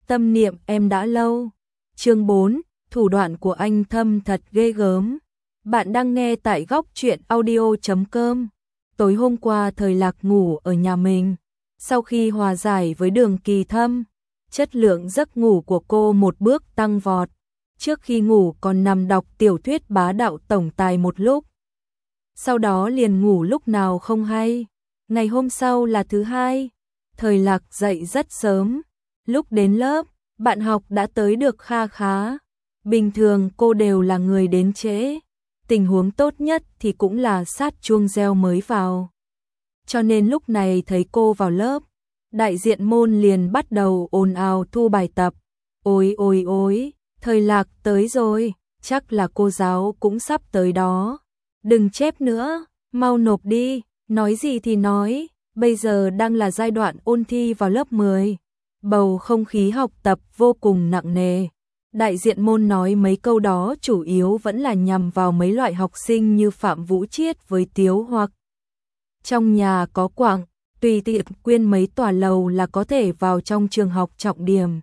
tâm niệm em đã lâu. Chương 4, thủ đoạn của anh thâm thật ghê gớm. Bạn đang nghe tại góc truyện audio.com. Tối hôm qua Thời Lạc ngủ ở nhà mình. Sau khi hòa giải với Đường Kỳ Thâm, chất lượng giấc ngủ của cô một bước tăng vọt. Trước khi ngủ còn nằm đọc tiểu thuyết bá đạo tổng tài một lúc. Sau đó liền ngủ lúc nào không hay. Ngày hôm sau là thứ hai. Thời Lạc dậy rất sớm. Lúc đến lớp, bạn học đã tới được kha khá. Bình thường cô đều là người đến trễ. Tình huống tốt nhất thì cũng là sát chuông reo mới vào. Cho nên lúc này thấy cô vào lớp, đại diện môn liền bắt đầu ồn ào thu bài tập. Ôi ôi ôi, Thời Lạc tới rồi, chắc là cô giáo cũng sắp tới đó. Đừng chép nữa, mau nộp đi, nói gì thì nói, bây giờ đang là giai đoạn ôn thi vào lớp 10. Bầu không khí học tập vô cùng nặng nề. Đại diện môn nói mấy câu đó chủ yếu vẫn là nhằm vào mấy loại học sinh như Phạm Vũ Chiết với Tiếu Hoặc. Trong nhà có quặng, tùy tiện quyên mấy tòa lầu là có thể vào trong trường học trọng điểm.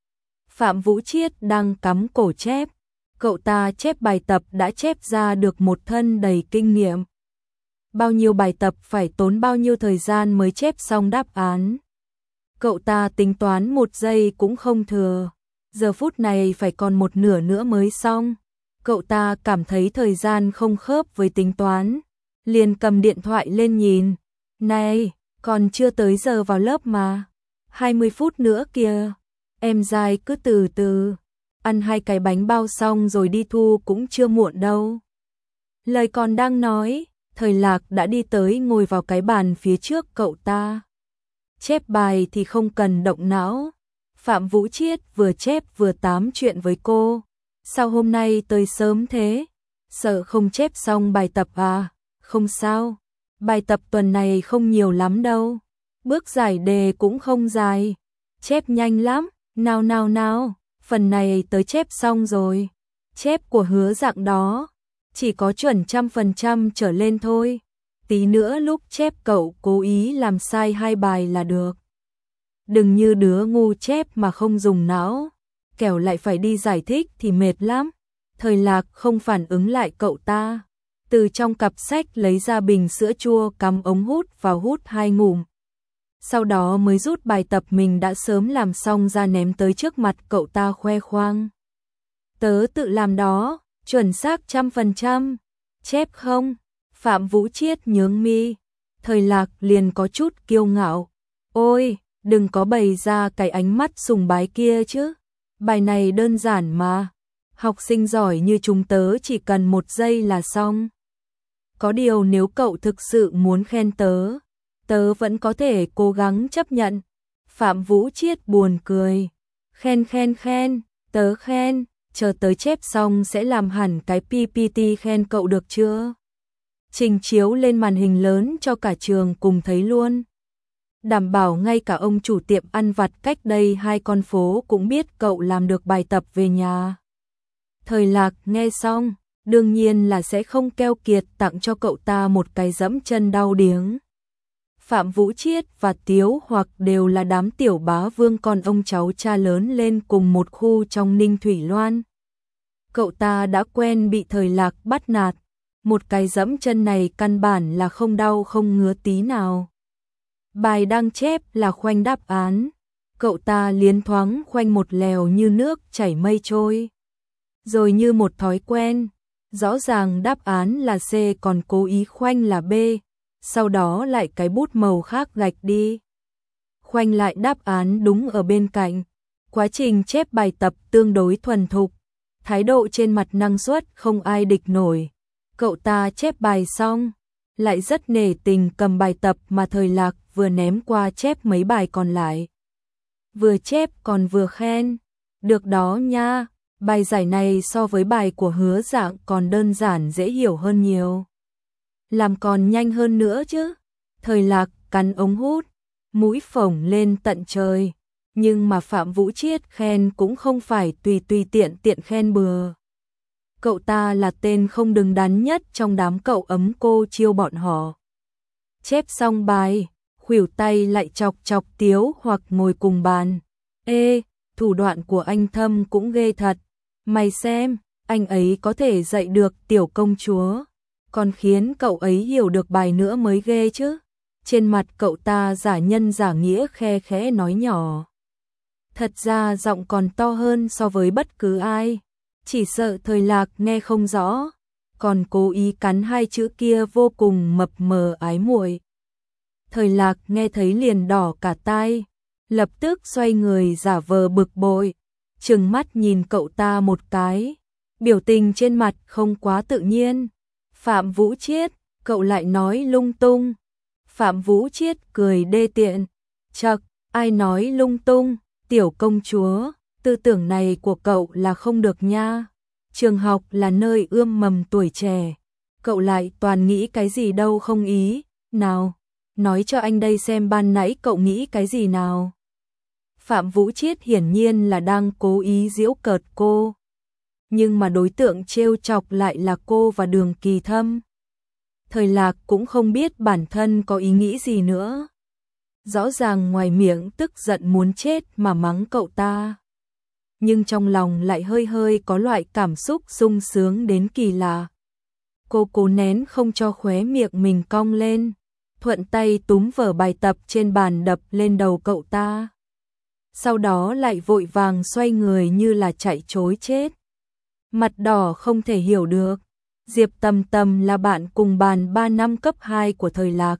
Phạm Vũ Chiết đang cắm cổ chép. Cậu ta chép bài tập đã chép ra được một thân đầy kinh nghiệm. Bao nhiêu bài tập phải tốn bao nhiêu thời gian mới chép xong đáp án. Cậu ta tính toán 1 giây cũng không thừa. Giờ phút này phải còn 1/2 nữa mới xong. Cậu ta cảm thấy thời gian không khớp với tính toán. Liền cầm điện thoại lên nhìn. Này, còn chưa tới giờ vào lớp mà. 20 phút nữa kìa. Em dai cứ từ từ. Ăn 2 cái bánh bao xong rồi đi thu cũng chưa muộn đâu. Lời còn đang nói, Thời Lạc đã đi tới ngồi vào cái bàn phía trước cậu ta. Chép bài thì không cần động não. Phạm Vũ Chiết vừa chép vừa tám chuyện với cô. Sao hôm nay tới sớm thế? Sợ không chép xong bài tập à? Không sao. Bài tập tuần này không nhiều lắm đâu. Bước giải đề cũng không dài. Chép nhanh lắm. Nào nào nào. Phần này tới chép xong rồi. Chép của Hứa Dạng đó. Chỉ có chuẩn 100% trở lên thôi. Tí nữa lúc chép cậu cố ý làm sai 2 bài là được. Đừng như đứa ngu chép mà không dùng não. Kẻo lại phải đi giải thích thì mệt lắm. Thời Lạc không phản ứng lại cậu ta. Từ trong cặp sách lấy ra bình sữa chua cắm ống hút vào hút 2 ngụm. Sau đó mới rút bài tập mình đã sớm làm xong ra ném tới trước mặt cậu ta khoe khoang. Tớ tự làm đó, chuẩn xác 100%. Chép không? Phạm Vũ Chiết nhướng mi. Thời Lạc liền có chút kiêu ngạo. Ôi, đừng có bày ra cái ánh mắt sùng bái kia chứ. Bài này đơn giản mà. Học sinh giỏi như chúng tớ chỉ cần 1 giây là xong. Có điều nếu cậu thực sự muốn khen tớ, tớ vẫn có thể cố gắng chấp nhận. Phạm Vũ Chiết buồn cười. Khen khen khen, tớ khen, chờ tớ chép xong sẽ làm hẳn cái PPT khen cậu được chưa? Trình chiếu lên màn hình lớn cho cả trường cùng thấy luôn. Đảm bảo ngay cả ông chủ tiệm ăn vặt cách đây 2 con phố cũng biết cậu làm được bài tập về nhà. Thời Lạc nghe xong, đương nhiên là sẽ không keo kiệt tặng cho cậu ta một cái dẫm chân đau điếng. Phạm Vũ Chiết và Tiếu Hoặc đều là đám tiểu bá vương con ông cháu cha lớn lên cùng một khu trong Ninh Thủy Loan. Cậu ta đã quen bị Thời Lạc bắt nạt. Một cái dẫm chân này căn bản là không đau không ngứa tí nào. Bài đang chép là khoanh đáp án. Cậu ta liến thoáng khoanh một lèo như nước chảy mây trôi. Rồi như một thói quen, rõ ràng đáp án là C còn cố ý khoanh là B, sau đó lại cái bút màu khác gạch đi. Khoanh lại đáp án đúng ở bên cạnh. Quá trình chép bài tập tương đối thuần thục, thái độ trên mặt năng suất không ai địch nổi. Cậu ta chép bài xong, lại rất nể tình cầm bài tập mà Thời Lạc vừa ném qua chép mấy bài còn lại. Vừa chép còn vừa khen. Được đó nha, bài giải này so với bài của Hứa Dạng còn đơn giản dễ hiểu hơn nhiều. Làm còn nhanh hơn nữa chứ. Thời Lạc cắn ống hút, mũi phồng lên tận trời. Nhưng mà Phạm Vũ Chiết khen cũng không phải tùy tiện khen bừa. Cậu ta là tên không đứng đắn nhất trong đám cậu ấm cô chiêu bọn họ. Chép xong bài, khuỷu tay lại chọc Tiếu Hoặc ngồi cùng bàn. Ê, thủ đoạn của anh Thâm cũng ghê thật. Mày xem, anh ấy có thể dạy được tiểu công chúa, còn khiến cậu ấy hiểu được bài nữa mới ghê chứ. Trên mặt cậu ta giả nhân giả nghĩa khe khẽ nói nhỏ. Thật ra giọng còn to hơn so với bất cứ ai. Chỉ sợ Thời Lạc nghe không rõ, còn cố ý cắn hai chữ kia vô cùng mập mờ ái muội. Thời Lạc nghe thấy liền đỏ cả tai, lập tức xoay người giả vờ bực bội, trừng mắt nhìn cậu ta một cái, biểu tình trên mặt không quá tự nhiên. Phạm Vũ Chiết, cậu lại nói lung tung. Phạm Vũ Chiết cười đê tiện, chậc, ai nói lung tung, tiểu công chúa, tư tưởng này của cậu là không được nha. Trường học là nơi ươm mầm tuổi trẻ, cậu lại toàn nghĩ cái gì đâu không ý, nào, nói cho anh đây xem ban nãy cậu nghĩ cái gì nào. Phạm Vũ Chiết hiển nhiên là đang cố ý giễu cợt cô, nhưng mà đối tượng trêu chọc lại là cô và Đường Kỳ Thâm. Thời Lạc cũng không biết bản thân có ý nghĩ gì nữa. Rõ ràng ngoài miệng tức giận muốn chết mà mắng cậu ta, nhưng trong lòng lại hơi hơi có loại cảm xúc sung sướng đến kỳ lạ. Cô cố nén không cho khóe miệng mình cong lên, thuận tay túm vở bài tập trên bàn đập lên đầu cậu ta. Sau đó lại vội vàng xoay người như là chạy trối chết. Mặt đỏ không thể hiểu được. Diệp Tầm Tầm là bạn cùng bàn 3 năm cấp 2 của Thời Lạc.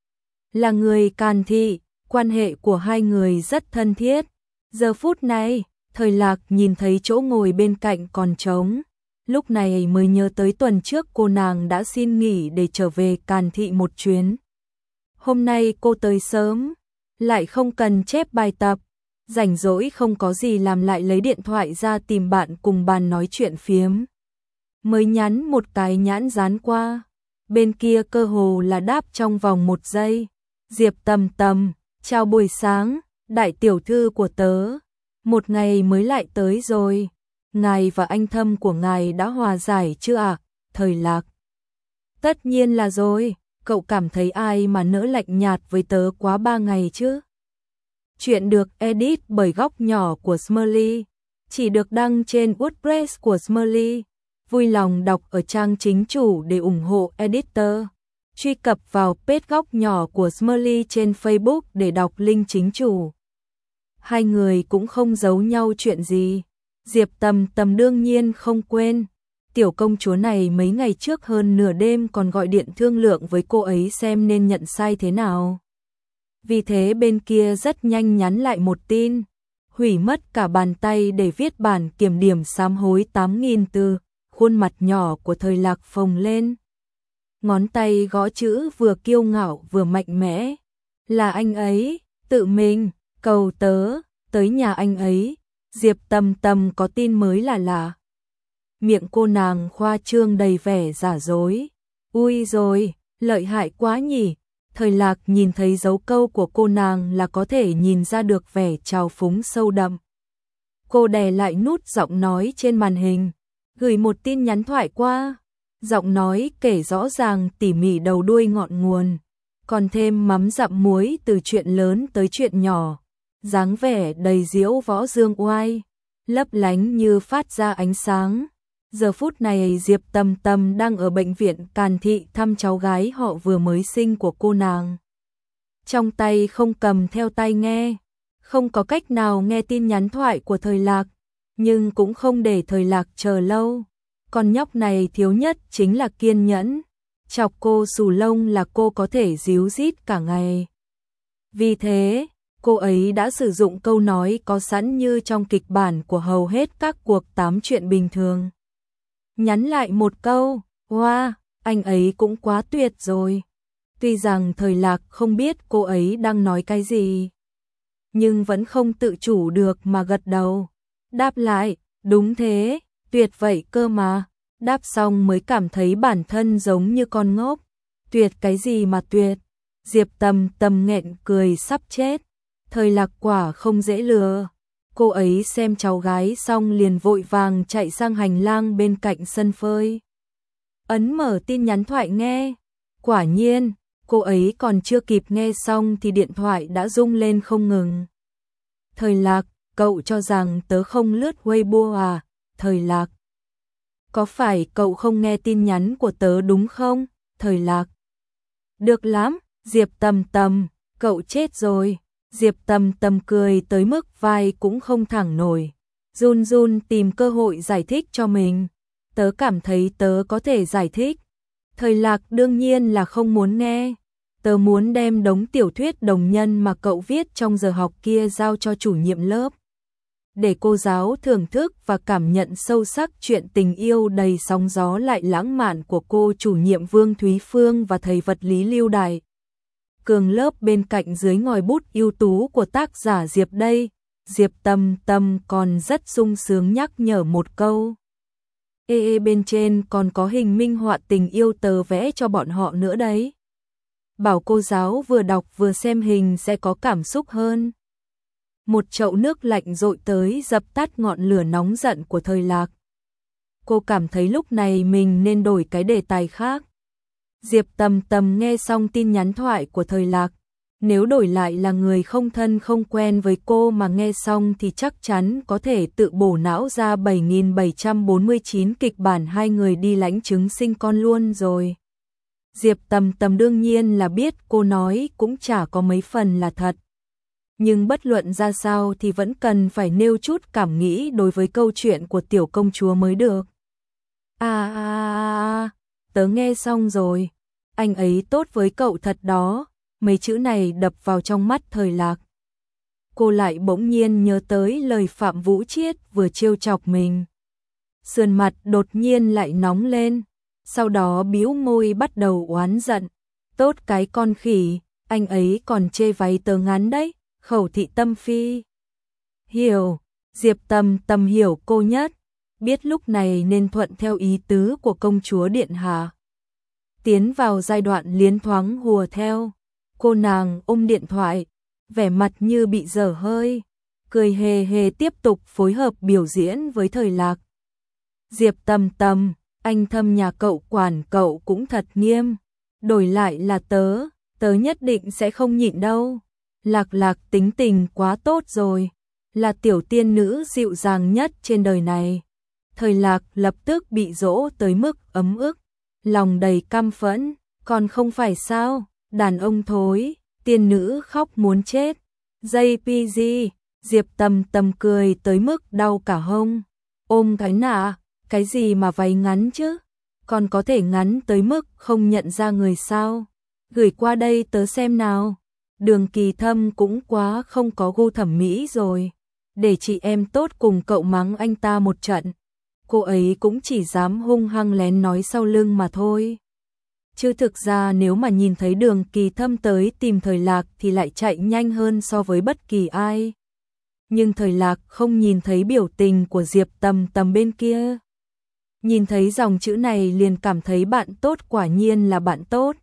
Là người Càn Thị, quan hệ của hai người rất thân thiết. Giờ phút này, Thời Lạc nhìn thấy chỗ ngồi bên cạnh còn trống. Lúc này mới nhớ tới tuần trước cô nàng đã xin nghỉ để trở về Càn Thị một chuyến. Hôm nay cô tới sớm, lại không cần chép bài tập. Rảnh rỗi không có gì làm lại lấy điện thoại ra tìm bạn cùng bàn nói chuyện phiếm. Mới nhắn một cái nhãn dán qua, bên kia cơ hồ là đáp trong vòng 1 giây. Diệp Tầm Tầm, chào buổi sáng, đại tiểu thư của tớ. Một ngày mới lại tới rồi. Ngài và anh Thâm của ngài đã hòa giải chưa ạ? Thời Lạc. Tất nhiên là rồi, cậu cảm thấy ai mà nỡ lạnh nhạt với tớ quá 3 ngày chứ? Chuyện được edit bởi Góc Nhỏ của Smiley, chỉ được đăng trên WordPress của Smiley. Vui lòng đọc ở trang chính chủ để ủng hộ editor. Truy cập vào page Góc Nhỏ của Smiley trên Facebook để đọc link chính chủ. Hai người cũng không giấu nhau chuyện gì. Diệp Tầm Tầm đương nhiên không quên. Tiểu công chúa này mấy ngày trước hơn nửa đêm còn gọi điện thương lượng với cô ấy xem nên nhận sai thế nào. Vì thế bên kia rất nhanh nhắn lại một tin, hủy mất cả bàn tay để viết bản kiểm điểm sám hối 8.000 từ, khuôn mặt nhỏ của Thời Lạc phồng lên. Ngón tay gõ chữ vừa kiêu ngạo vừa mạnh mẽ. Là anh ấy, tự mình, cầu tớ, tới nhà anh ấy. Diệp Tầm Tầm có tin mới là lạ. Miệng cô nàng khoa trương đầy vẻ giả dối. Ui rồi, lợi hại quá nhỉ. Thời Lạc nhìn thấy dấu câu của cô nàng là có thể nhìn ra được vẻ trào phúng sâu đậm. Cô đè lại nút giọng nói trên màn hình, gửi một tin nhắn thoại qua. Giọng nói kể rõ ràng tỉ mỉ đầu đuôi ngọn nguồn, còn thêm mắm dặm muối từ chuyện lớn tới chuyện nhỏ. Dáng vẻ đầy diễu võ dương oai, lấp lánh như phát ra ánh sáng. Giờ phút này Diệp Tầm Tầm đang ở bệnh viện Càn Thị thăm cháu gái họ vừa mới sinh của cô nàng. Trong tay không cầm theo tai nghe, không có cách nào nghe tin nhắn thoại của Thời Lạc, nhưng cũng không để Thời Lạc chờ lâu. Con nhóc này thiếu nhất chính là kiên nhẫn, chọc cô xù lông là cô có thể díu dít cả ngày. Vì thế, cô ấy đã sử dụng câu nói có sẵn như trong kịch bản của hầu hết các cuộc tám chuyện bình thường. Nhắn lại một câu, wow, anh ấy cũng quá tuyệt rồi. Tuy rằng Thời Lạc không biết cô ấy đang nói cái gì, nhưng vẫn không tự chủ được mà gật đầu. Đáp lại, đúng thế, tuyệt vậy cơ mà. Đáp xong mới cảm thấy bản thân giống như con ngốc. Tuyệt cái gì mà tuyệt. Diệp Tầm Tầm nghẹn cười sắp chết. Thời Lạc quả không dễ lừa. Cô ấy xem cháu gái xong liền vội vàng chạy sang hành lang bên cạnh sân phơi. Ấn mở tin nhắn thoại nghe. Quả nhiên, cô ấy còn chưa kịp nghe xong thì điện thoại đã rung lên không ngừng. Thời Lạc, cậu cho rằng tớ không lướt Weibo à? Thời Lạc. Có phải cậu không nghe tin nhắn của tớ đúng không? Thời Lạc. Được lắm, Diệp Tầm Tầm, cậu chết rồi. Diệp Tầm Tầm cười tới mức vai cũng không thẳng nổi. Run run tìm cơ hội giải thích cho mình. Tớ cảm thấy tớ có thể giải thích. Thời Lạc đương nhiên là không muốn nghe. Tớ muốn đem đống tiểu thuyết đồng nhân mà cậu viết trong giờ học kia giao cho chủ nhiệm lớp. Để cô giáo thưởng thức và cảm nhận sâu sắc chuyện tình yêu đầy sóng gió lại lãng mạn của cô chủ nhiệm Vương Thúy Phương và thầy vật lý Lưu Đại Cường lớp bên cạnh dưới ngòi bút ưu tú của tác giả Diệp đây. Diệp Tầm Tầm còn rất sung sướng nhắc nhở một câu. Bên trên còn có hình minh họa tình yêu tớ vẽ cho bọn họ nữa đấy. Bảo cô giáo vừa đọc vừa xem hình sẽ có cảm xúc hơn. Một chậu nước lạnh dội tới dập tắt ngọn lửa nóng giận của Thời Lạc. Cô cảm thấy lúc này mình nên đổi cái đề tài khác. Diệp Tầm Tầm nghe xong tin nhắn thoại của Thời Lạc. Nếu đổi lại là người không thân không quen với cô mà nghe xong thì chắc chắn có thể tự bổ não ra 7.749 kịch bản hai người đi lãnh chứng sinh con luôn rồi. Diệp Tầm Tầm đương nhiên là biết cô nói cũng chả có mấy phần là thật. Nhưng bất luận ra sao thì vẫn cần phải nêu chút cảm nghĩ đối với câu chuyện của tiểu công chúa mới được. Tớ nghe xong rồi. Anh ấy tốt với cậu thật đó. Mấy chữ này đập vào trong mắt Thời Lạc. Cô lại bỗng nhiên nhớ tới lời Phạm Vũ Chiết vừa trêu chọc mình. Sườn mặt đột nhiên lại nóng lên. Sau đó bĩu môi bắt đầu oán giận. Tốt cái con khỉ, anh ấy còn chê váy tớ ngắn đấy. Khẩu thị tâm phi. Hiểu, Diệp Tầm Tầm hiểu cô nhất. Biết lúc này nên thuận theo ý tứ của công chúa điện hạ. Tiến vào giai đoạn liến thoáng hùa theo. Cô nàng ôm điện thoại, vẻ mặt như bị dở hơi, cười hề hề tiếp tục phối hợp biểu diễn với Thời Lạc. Diệp Tầm Tầm, anh Thâm nhà cậu quản cậu cũng thật nghiêm. Đổi lại là tớ nhất định sẽ không nhịn đâu. Lạc Lạc tính tình quá tốt rồi, là tiểu tiên nữ dịu dàng nhất trên đời này. Thời Lạc lập tức bị dỗ tới mức ấm ức, lòng đầy căm phẫn, còn không phải sao, đàn ông thối, tiên nữ khóc muốn chết. JPG, Diệp Tầm Tầm cười tới mức đau cả hông. Ôm cái nạ, cái gì mà váy ngắn chứ, còn có thể ngắn tới mức không nhận ra người sao. Gửi qua đây tớ xem nào. Đường Kỳ Thâm cũng quá không có gu thẩm mỹ rồi. Để chị em tốt cùng cậu mắng anh ta một trận. Cô ấy cũng chỉ dám hung hăng lén nói sau lưng mà thôi. Chứ thực ra nếu mà nhìn thấy Đường Kỳ Thâm tới tìm Thời Lạc thì lại chạy nhanh hơn so với bất kỳ ai. Nhưng Thời Lạc không nhìn thấy biểu tình của Diệp Tầm Tầm bên kia. Nhìn thấy dòng chữ này liền cảm thấy bạn tốt quả nhiên là bạn tốt.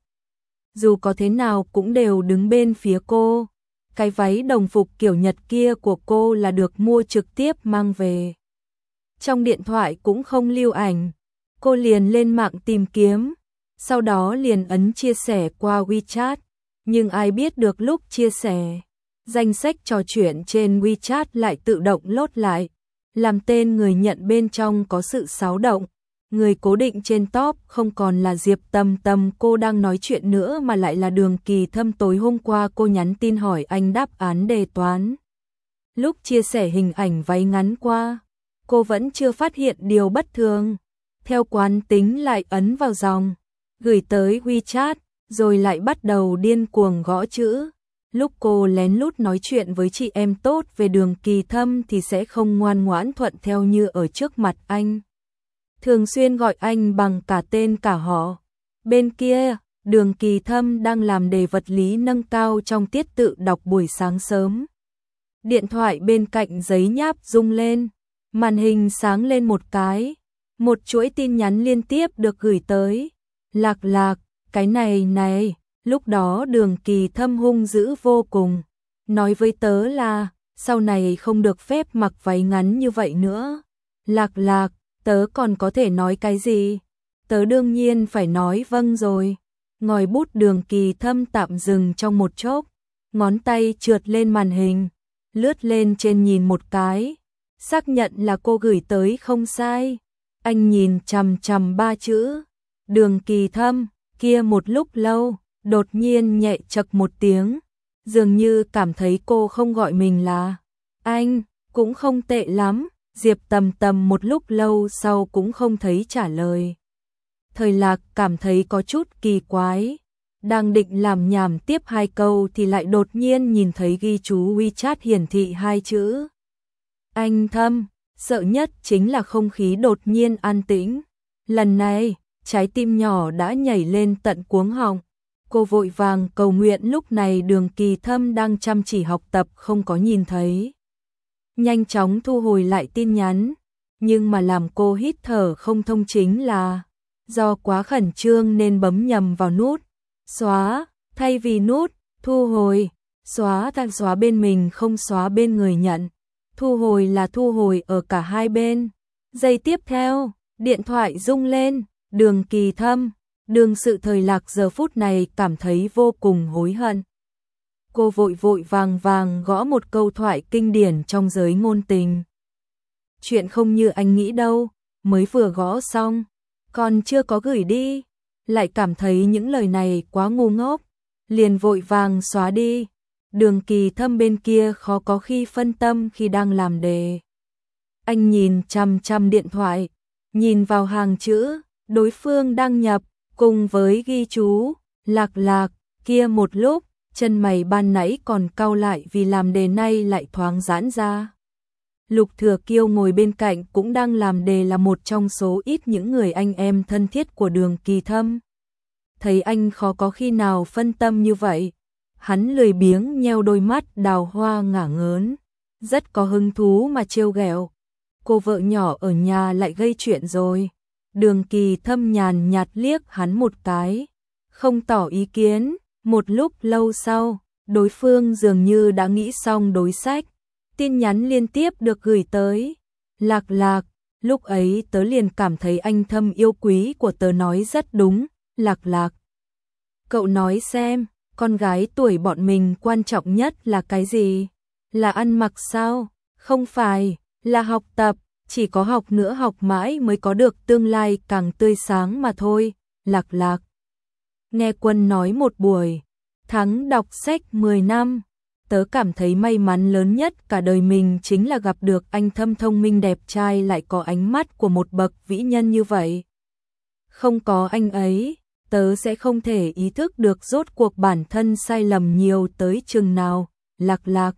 Dù có thế nào cũng đều đứng bên phía cô. Cái váy đồng phục kiểu Nhật kia của cô là được mua trực tiếp mang về. Trong điện thoại cũng không lưu ảnh. Cô liền lên mạng tìm kiếm. Sau đó liền ấn chia sẻ qua WeChat. Nhưng ai biết được lúc chia sẻ, danh sách trò chuyện trên WeChat lại tự động lốt lại. Làm tên người nhận bên trong có sự xáo động. Người cố định trên top không còn là Diệp Tầm Tầm cô đang nói chuyện nữa mà lại là Đường Kỳ Thâm tối hôm qua cô nhắn tin hỏi anh đáp án đề toán. Lúc chia sẻ hình ảnh váy ngắn qua, cô vẫn chưa phát hiện điều bất thường. Theo quán tính lại ấn vào dòng, gửi tới WeChat, rồi lại bắt đầu điên cuồng gõ chữ. Lúc cô lén lút nói chuyện với chị em tốt về Đường Kỳ Thâm thì sẽ không ngoan ngoãn thuận theo như ở trước mặt anh. Thường xuyên gọi anh bằng cả tên cả họ. Bên kia, Đường Kỳ Thâm đang làm đề vật lý nâng cao trong tiết tự đọc buổi sáng sớm. Điện thoại bên cạnh giấy nháp rung lên, màn hình sáng lên một cái. Một chuỗi tin nhắn liên tiếp được gửi tới. Lạc Lạc, cái này, lúc đó Đường Kỳ Thâm hung dữ vô cùng. Nói với tớ là, sau này không được phép mặc váy ngắn như vậy nữa. Lạc Lạc, tớ còn có thể nói cái gì? Tớ đương nhiên phải nói vâng rồi. Ngòi bút Đường Kỳ Thâm tạm dừng trong một chốc, ngón tay trượt lên màn hình. lướt lên trên nhìn một cái, xác nhận là cô gửi tới không sai. Anh nhìn chằm chằm 3 chữ Đường Kỳ Thâm kia một lúc lâu, đột nhiên nhẹ chậc một tiếng, dường như cảm thấy cô không gọi mình là anh, cũng không tệ lắm. Diệp Tầm Tầm một lúc lâu sau cũng không thấy trả lời. Thời Lạc cảm thấy có chút kỳ quái, đang định làm nhảm tiếp 2 câu thì lại đột nhiên nhìn thấy ghi chú WeChat hiển thị 2 chữ Anh Thâm. Sợ nhất chính là không khí đột nhiên an tĩnh. Lần này, trái tim nhỏ đã nhảy lên tận cuống họng. Cô vội vàng cầu nguyện lúc này Đường Kỳ Thâm đang chăm chỉ học tập không có nhìn thấy. Nhanh chóng thu hồi lại tin nhắn, nhưng mà làm cô hít thở không thông chính là do quá khẩn trương nên bấm nhầm vào nút xóa, thay vì nút thu hồi. Xóa đang xóa bên mình không xóa bên người nhận. Thu hồi là thu hồi ở cả hai bên. Giây tiếp theo, điện thoại rung lên, Đường Kỳ Thâm. Đường Sự Thời Lạc giờ phút này cảm thấy vô cùng hối hận. Cô vội vội vàng vàng gõ một câu thoại kinh điển trong giới ngôn tình. Chuyện không như anh nghĩ đâu, mới vừa gõ xong, còn chưa có gửi đi, lại cảm thấy những lời này quá ngu ngốc, liền vội vàng xóa đi. Đường Kỳ Thâm bên kia khó có khi phân tâm khi đang làm đề. Anh nhìn chằm chằm điện thoại, nhìn vào hàng chữ đối phương đăng nhập, cùng với ghi chú Lạc Lạc kia một lúc, chân mày ban nãy còn cau lại vì làm đề nay lại thoáng giãn ra. Lục Thừa Kiêu ngồi bên cạnh cũng đang làm đề, là một trong số ít những người anh em thân thiết của Đường Kỳ Thâm. Thấy anh khó có khi nào phân tâm như vậy, hắn lười biếng nheo đôi mắt đào hoa ngả ngớn, rất có hứng thú mà trêu ghẹo. Cô vợ nhỏ ở nhà lại gây chuyện rồi. Đường Kỳ Thâm nhàn nhạt liếc hắn một cái, không tỏ ý kiến. Một lúc lâu sau, đối phương dường như đã nghĩ xong đối sách. Tin nhắn liên tiếp được gửi tới. Lạc Lạc, lúc ấy tớ liền cảm thấy anh Thâm yêu quý của tớ nói rất đúng. Lạc Lạc, cậu nói xem, con gái tuổi bọn mình quan trọng nhất là cái gì? Là ăn mặc sao? Không phải, là học tập, chỉ có học nữa học mãi mới có được tương lai càng tươi sáng mà thôi. Lạc Lạc, nghe Quân nói một buổi, thắng đọc sách 10 năm, tớ cảm thấy may mắn lớn nhất cả đời mình chính là gặp được anh Thâm thông minh đẹp trai lại có ánh mắt của một bậc vĩ nhân như vậy. Không có anh ấy, tớ sẽ không thể ý thức được rốt cuộc bản thân sai lầm nhiều tới chừng nào. Lạc Lạc,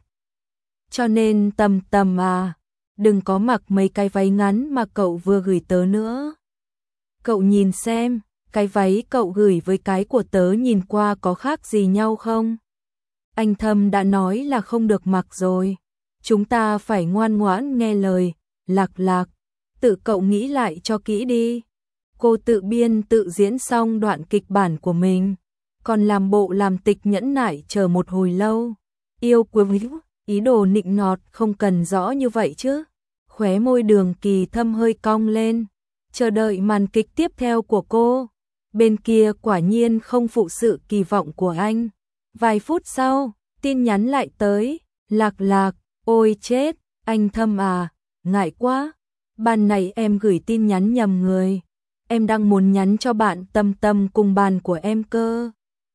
cho nên Tầm Tầm à, đừng có mặc mấy cái váy ngắn mà cậu vừa gửi tớ nữa. Cậu nhìn xem, cái váy cậu gửi với cái của tớ nhìn qua có khác gì nhau không? Anh Thâm đã nói là không được mặc rồi. Chúng ta phải ngoan ngoãn nghe lời. Lạc Lạc, tự cậu nghĩ lại cho kỹ đi. Cô tự biên tự diễn xong đoạn kịch bản của mình, còn làm bộ làm tịch nhẫn nại chờ một hồi lâu. Yêu quý ý đồ nịnh nọt không cần rõ như vậy chứ. Khóe môi Đường Kỳ Thâm hơi cong lên, chờ đợi màn kịch tiếp theo của cô. Bên kia quả nhiên không phụ sự kỳ vọng của anh. Vài phút sau, tin nhắn lại tới. Lạc Lạc, ôi chết, anh Thâm à, ngại quá. Ban nãy em gửi tin nhắn nhầm người. Em đang muốn nhắn cho bạn Tâm Tâm cùng bàn của em cơ.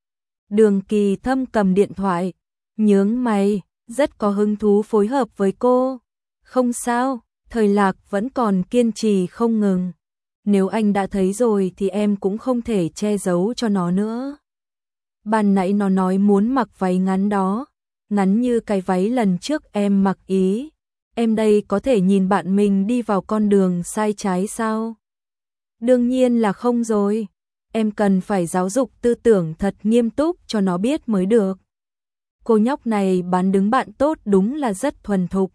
Đường Kỳ Thâm cầm điện thoại, nhướng mày, rất có hứng thú phối hợp với cô. Không sao, Thời Lạc vẫn còn kiên trì không ngừng. Nếu anh đã thấy rồi thì em cũng không thể che giấu cho nó nữa. Ban nãy nó nói muốn mặc váy ngắn đó, ngắn như cái váy lần trước em mặc ý. Em đây có thể nhìn bạn mình đi vào con đường sai trái sao? Đương nhiên là không rồi. Em cần phải giáo dục tư tưởng thật nghiêm túc cho nó biết mới được. Cô nhóc này bán đứng bạn tốt đúng là rất thuần thục.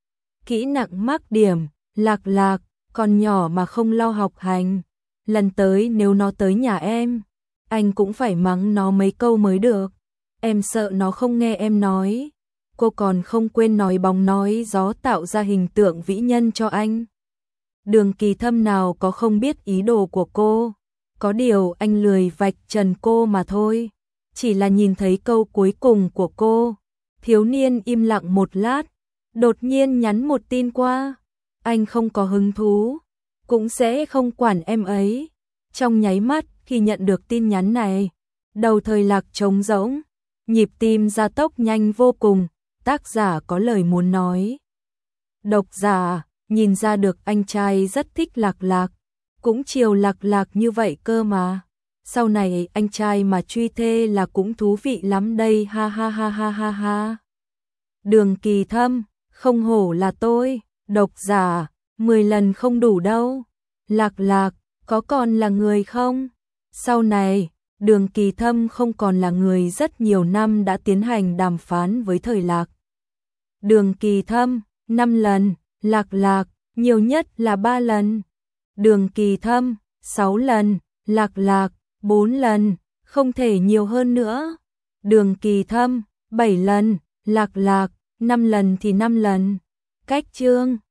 Kỹ năng mắc điểm, Lạc Lạc, con nhỏ mà không lo học hành. Lần tới nếu nó tới nhà em, anh cũng phải mắng nó mấy câu mới được. Em sợ nó không nghe em nói. Cô còn không quên nói bóng nói gió tạo ra hình tượng vĩ nhân cho anh. Đường Kỳ Thâm nào có không biết ý đồ của cô. Có điều anh lười vạch trần cô mà thôi. Chỉ là nhìn thấy câu cuối cùng của cô Thiếu niên im lặng một lát, đột nhiên nhắn một tin qua. Anh không có hứng thú, cũng sẽ không quản em ấy. Trong nháy mắt khi nhận được tin nhắn này, đầu Thời Lạc trống rỗng, nhịp tim gia tốc nhanh vô cùng, tác giả có lời muốn nói. Độc giả nhìn ra được anh trai rất thích Lạc Lạc, cũng chiều Lạc Lạc như vậy cơ mà. Sau này anh trai mà truy thê là cũng thú vị lắm đây, ha ha ha ha ha ha. Đường Kỳ Thâm, không hổ là tôi, độc giả, 10 lần không đủ đâu. Lạc Lạc, có còn là người không? Sau này, Đường Kỳ Thâm không còn là người, rất nhiều năm đã tiến hành đàm phán với Thời Lạc. Đường Kỳ Thâm, 5 lần, Lạc Lạc, nhiều nhất là 3 lần. Đường Kỳ Thâm, 6 lần, Lạc Lạc, 4 lần, không thể nhiều hơn nữa. Đường Kỳ Thâm, 7 lần, Lạc Lạc, 5 lần thì 5 lần. Cách chương